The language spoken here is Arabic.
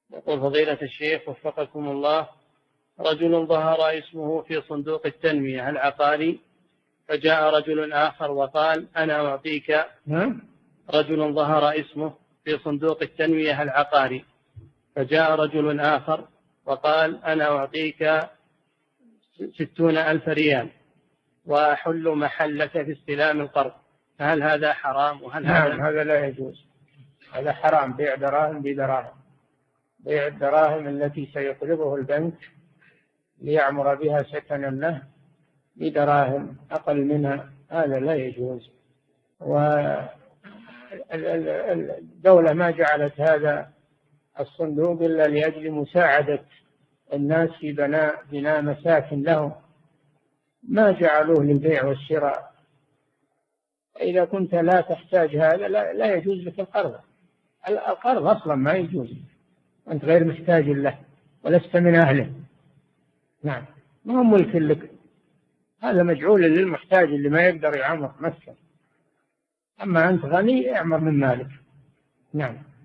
يقول فضيلة الشيخ وفقكم الله، رجل ظهر اسمه في صندوق التنمية العقاري، فجاء رجل آخر وقال أنا أعطيك. رجل ظهر اسمه في صندوق التنمية العقاري، فجاء رجل آخر وقال أنا أعطيك 60,000 ريال وأحل محلك في استلام القرض، فهل هذا حرام؟ وهل هذا لا يجوز، هذا حرام، بيع دراهم بدراهم، بيع الدراهم التي سيقرضه البنك ليعمر بها سكنا له بدراهم أقل منها، هذا لا يجوز. والدولة ما جعلت هذا الصندوق إلا لأجل مساعدة الناس في بناء مساكن لهم، ما جعلوه للبيع والشراء. إذا كنت لا تحتاج هذا لا يجوز لك القرض. القرض أصلا ما يجوز، أنت غير محتاج له ولست من أهله. نعم، ما هو ملك لك، هذا مجعول للمحتاج اللي ما يقدر يعمر نفسه، أما أنت غني اعمر من مالك. نعم.